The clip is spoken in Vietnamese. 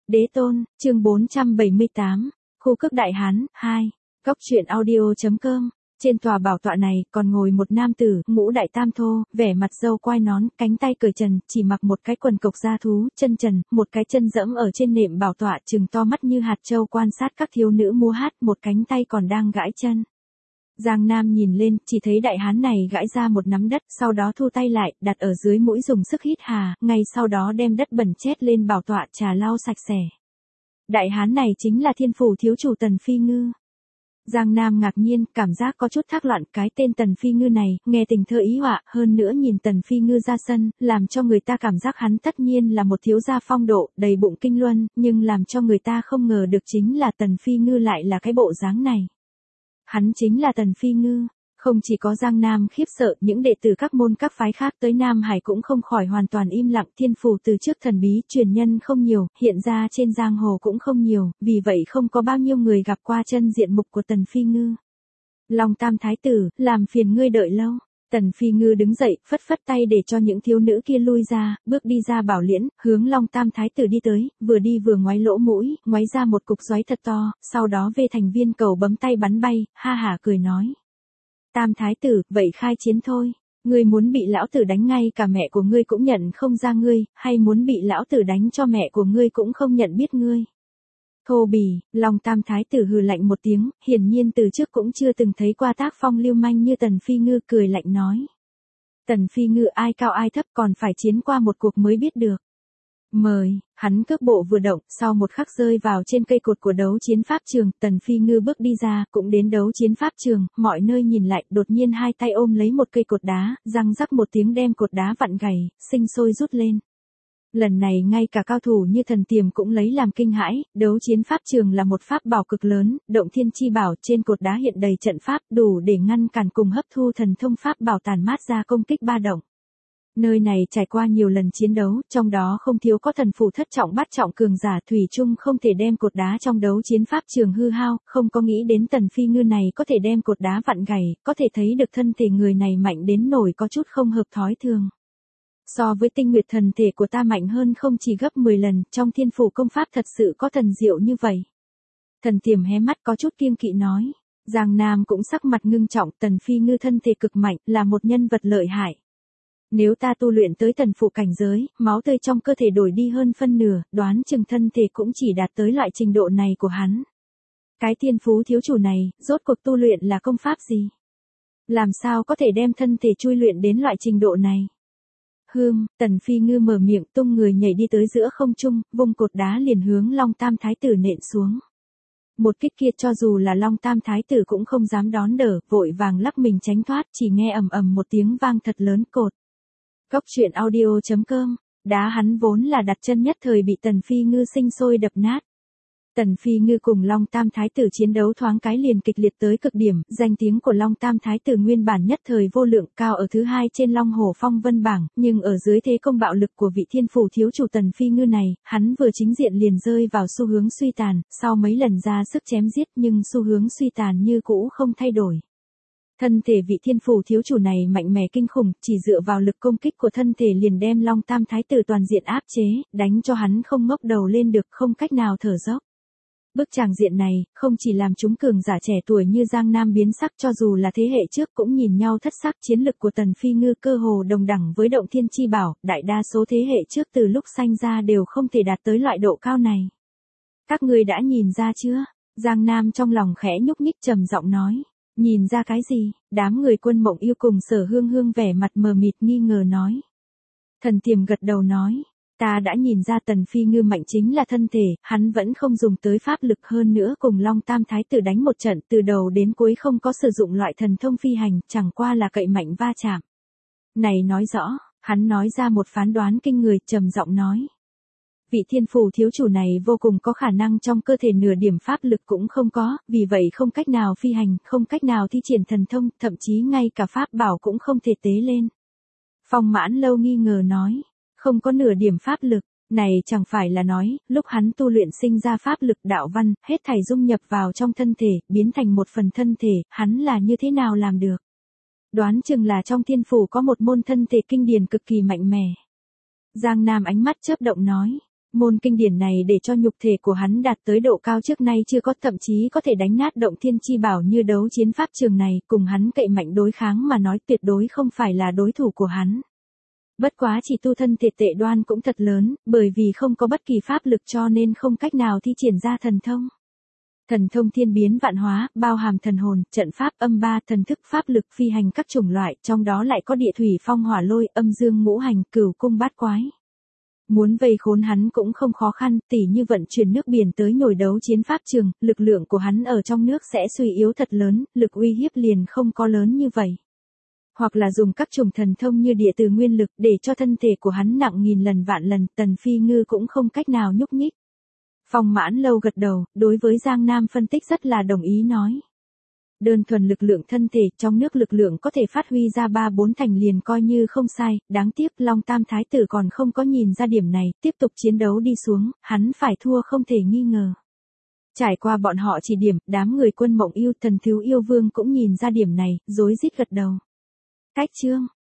Đế tôn, chương 478, khu cước Đại Hán, 2, góc truyện audio.com. Trên tòa bảo tọa này còn ngồi một nam tử, mũ đại tam thô, vẻ mặt râu quai nón, cánh tay cởi trần, chỉ mặc một cái quần cộc da thú, chân trần, một cái chân dẫm ở trên nệm bảo tọa, trừng to mắt như hạt châu quan sát các thiếu nữ múa hát, một cánh tay còn đang gãi chân. Giang Nam nhìn lên, chỉ thấy đại hán này gãi ra một nắm đất, sau đó thu tay lại, đặt ở dưới mũi dùng sức hít hà, ngay sau đó đem đất bẩn chét lên bảo tọa trà lau sạch sẽ. Đại hán này chính là Thiên Phủ thiếu chủ Tần Phi Ngư. Giang Nam ngạc nhiên, cảm giác có chút thác loạn, cái tên Tần Phi Ngư này, nghe tình thơ ý họa, hơn nữa nhìn Tần Phi Ngư ra sân, làm cho người ta cảm giác hắn tất nhiên là một thiếu gia phong độ, đầy bụng kinh luân, nhưng làm cho người ta không ngờ được chính là Tần Phi Ngư lại là cái bộ dáng này. Hắn chính là Tần Phi Ngư. Không chỉ có Giang Nam khiếp sợ, những đệ tử các môn các phái khác tới Nam Hải cũng không khỏi hoàn toàn im lặng. Thiên Phủ từ trước thần bí, truyền nhân không nhiều, hiện ra trên giang hồ cũng không nhiều, vì vậy không có bao nhiêu người gặp qua chân diện mục của Tần Phi Ngư. Long Tam Thái Tử, làm phiền ngươi đợi lâu. Tần Phi Ngư đứng dậy, phất phất tay để cho những thiếu nữ kia lui ra, bước đi ra bảo liễn, hướng Long Tam Thái Tử đi tới, vừa đi vừa ngoáy lỗ mũi, ngoáy ra một cục xoáy thật to, sau đó vê thành viên cầu bấm tay bắn bay, ha hả cười nói. Tam Thái Tử, vậy khai chiến thôi. Ngươi muốn bị lão tử đánh ngay cả mẹ của ngươi cũng nhận không ra ngươi, hay muốn bị lão tử đánh cho mẹ của ngươi cũng không nhận biết ngươi. Thô bỉ, Long Tam Thái Tử hừ lạnh một tiếng, hiển nhiên từ trước cũng chưa từng thấy qua tác phong lưu manh như Tần Phi Ngư, cười lạnh nói. Tần Phi Ngư ai cao ai thấp còn phải chiến qua một cuộc mới biết được. Mời, hắn cước bộ vừa động, sau một khắc rơi vào trên cây cột của đấu chiến pháp trường, Tần Phi Ngư bước đi ra, cũng đến đấu chiến pháp trường, mọi nơi nhìn lại, đột nhiên hai tay ôm lấy một cây cột đá, răng rắc một tiếng đem cột đá vặn gãy, sinh sôi rút lên. Lần này ngay cả cao thủ như Thần Tiềm cũng lấy làm kinh hãi, đấu chiến pháp trường là một pháp bảo cực lớn, động thiên chi bảo, trên cột đá hiện đầy trận pháp, đủ để ngăn cản cùng hấp thu thần thông pháp bảo tàn mát ra công kích ba động. Nơi này trải qua nhiều lần chiến đấu, trong đó không thiếu có thần phủ thất trọng bát trọng cường giả, thủy chung không thể đem cột đá trong đấu chiến pháp trường hư hao, không có nghĩ đến Tần Phi Ngư này có thể đem cột đá vặn gãy, có thể thấy được thân thể người này mạnh đến nổi có chút không hợp thói thường. So với Tinh Nguyệt thần thể của ta mạnh hơn không chỉ gấp 10 lần, trong Thiên Phủ công pháp thật sự có thần diệu như vậy. Thần Tiềm hé mắt có chút kiêng kỵ nói. Giang Nam cũng sắc mặt ngưng trọng, Tần Phi Ngư thân thể cực mạnh, là một nhân vật lợi hại. Nếu ta tu luyện tới thần phụ cảnh giới, máu tươi trong cơ thể đổi đi hơn phân nửa, đoán chừng thân thể cũng chỉ đạt tới loại trình độ này của hắn. Cái Thiên Phú thiếu chủ này, rốt cuộc tu luyện là công pháp gì? Làm sao có thể đem thân thể chui luyện đến loại trình độ này? Tần Phi Ngư mở miệng, tung người nhảy đi tới giữa không trung, vung cột đá liền hướng Long Tam Thái Tử nện xuống. Một kích kia cho dù là Long Tam Thái Tử cũng không dám đón đỡ, vội vàng lắc mình tránh thoát, chỉ nghe ầm ầm một tiếng vang thật lớn cột. Góc truyện audio.com, đá hắn vốn là đặt chân nhất thời bị Tần Phi Ngư sinh sôi đập nát. Tần Phi Ngư cùng Long Tam Thái Tử chiến đấu thoáng cái liền kịch liệt tới cực điểm, danh tiếng của Long Tam Thái Tử nguyên bản nhất thời vô lượng, cao ở thứ hai trên Long Hổ Phong Vân bảng, nhưng ở dưới thế công bạo lực của vị Thiên Phủ thiếu chủ Tần Phi Ngư này, hắn vừa chính diện liền rơi vào xu hướng suy tàn, sau mấy lần ra sức chém giết nhưng xu hướng suy tàn như cũ không thay đổi. Thân thể vị Thiên Phủ thiếu chủ này mạnh mẽ kinh khủng, chỉ dựa vào lực công kích của thân thể liền đem Long Tam Thái Tử toàn diện áp chế, đánh cho hắn không ngóc đầu lên được, không cách nào thở dốc. Bức tràng diện này, không chỉ làm chúng cường giả trẻ tuổi như Giang Nam biến sắc, cho dù là thế hệ trước cũng nhìn nhau thất sắc. Chiến lực của Tần Phi Ngư cơ hồ đồng đẳng với động thiên chi bảo, đại đa số thế hệ trước từ lúc sanh ra đều không thể đạt tới loại độ cao này. Các ngươi đã nhìn ra chưa? Giang Nam trong lòng khẽ nhúc nhích trầm giọng nói. Nhìn ra cái gì? Đám người Quân Mộng Yêu cùng Sở Hương Hương vẻ mặt mờ mịt nghi ngờ nói. Thần Tiềm gật đầu nói. Ta đã nhìn ra Tần Phi Ngư mạnh chính là thân thể, hắn vẫn không dùng tới pháp lực, hơn nữa cùng Long Tam Thái Tử đánh một trận từ đầu đến cuối không có sử dụng loại thần thông phi hành, chẳng qua là cậy mạnh va chạm. Này nói rõ, hắn nói ra một phán đoán kinh người, trầm giọng nói. Vị Thiên Phủ thiếu chủ này vô cùng có khả năng trong cơ thể nửa điểm pháp lực cũng không có, vì vậy không cách nào phi hành, không cách nào thi triển thần thông, thậm chí ngay cả pháp bảo cũng không thể tế lên. Phong Mãn Lâu nghi ngờ nói. Không có nửa điểm pháp lực, này chẳng phải là nói, lúc hắn tu luyện sinh ra pháp lực đạo văn, hết thảy dung nhập vào trong thân thể, biến thành một phần thân thể, hắn là như thế nào làm được? Đoán chừng là trong Thiên Phủ có một môn thân thể kinh điển cực kỳ mạnh mẽ. Giang Nam ánh mắt chớp động nói, Môn kinh điển này để cho nhục thể của hắn đạt tới độ cao trước nay chưa có, thậm chí có thể đánh nát động thiên chi bảo như đấu chiến pháp trường này, cùng hắn cậy mạnh đối kháng mà nói tuyệt đối không phải là đối thủ của hắn. Bất quá chỉ tu thân thể tệ đoan cũng thật lớn, bởi vì không có bất kỳ pháp lực cho nên không cách nào thi triển ra thần thông. Thần thông thiên biến vạn hóa, bao hàm thần hồn, trận pháp, âm ba, thần thức, pháp lực, phi hành các chủng loại, trong đó lại có địa thủy phong hỏa lôi, âm dương ngũ hành, cửu cung bát quái. Muốn vây khốn hắn cũng không khó khăn, tỉ như vận chuyển nước biển tới nhồi đấu chiến pháp trường, lực lượng của hắn ở trong nước sẽ suy yếu thật lớn, lực uy hiếp liền không có lớn như vậy. Hoặc là dùng các chủng thần thông như địa từ nguyên lực để cho thân thể của hắn nặng nghìn lần vạn lần, Tần Phi Ngư cũng không cách nào nhúc nhích. Phong Mãn Lâu gật đầu, đối với Giang Nam phân tích rất là đồng ý nói. Đơn thuần lực lượng thân thể, trong nước lực lượng có thể phát huy ra 3-4 thành liền coi như không sai, đáng tiếc Long Tam Thái Tử còn không có nhìn ra điểm này, tiếp tục chiến đấu đi xuống, hắn phải thua không thể nghi ngờ. Trải qua bọn họ chỉ điểm, đám người Quân Mộng Yêu, Thần Thiếu Yêu Vương cũng nhìn ra điểm này, rối rít gật đầu. Cách chương